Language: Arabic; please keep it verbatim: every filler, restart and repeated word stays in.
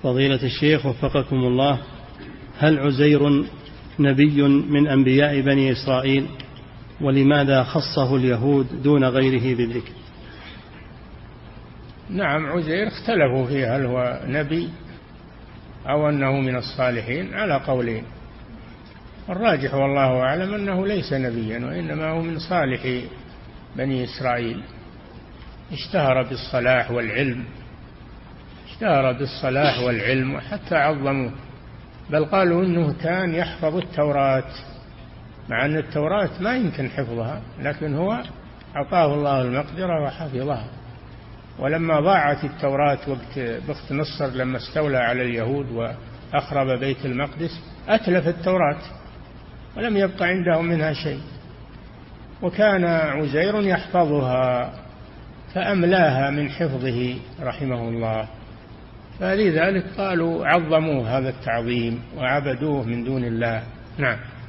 فضيلة الشيخ وفقكم الله، هل عزير نبي من أنبياء بني إسرائيل؟ ولماذا خصه اليهود دون غيره بالذكر؟ نعم، عزير اختلفوا فيه هل هو نبي أو أنه من الصالحين على قولين. الراجح والله أعلم أنه ليس نبيا، وإنما هو من صالح بني إسرائيل، اشتهر بالصلاح والعلم اشتهر بالصلاح والعلم وحتى عظموه، بل قالوا إنه كان يحفظ التوراة، مع أن التوراة ما يمكن حفظها، لكن هو أعطاه الله المقدرة وحفظها. ولما ضاعت التوراة وقت بخت نصر لما استولى على اليهود وأخرب بيت المقدس، أتلف التوراة ولم يبق عنده منها شيء، وكان عزير يحفظها فأملاها من حفظه رحمه الله، فلذلك قالوا عظموه هذا التعظيم وعبدوه من دون الله. نعم.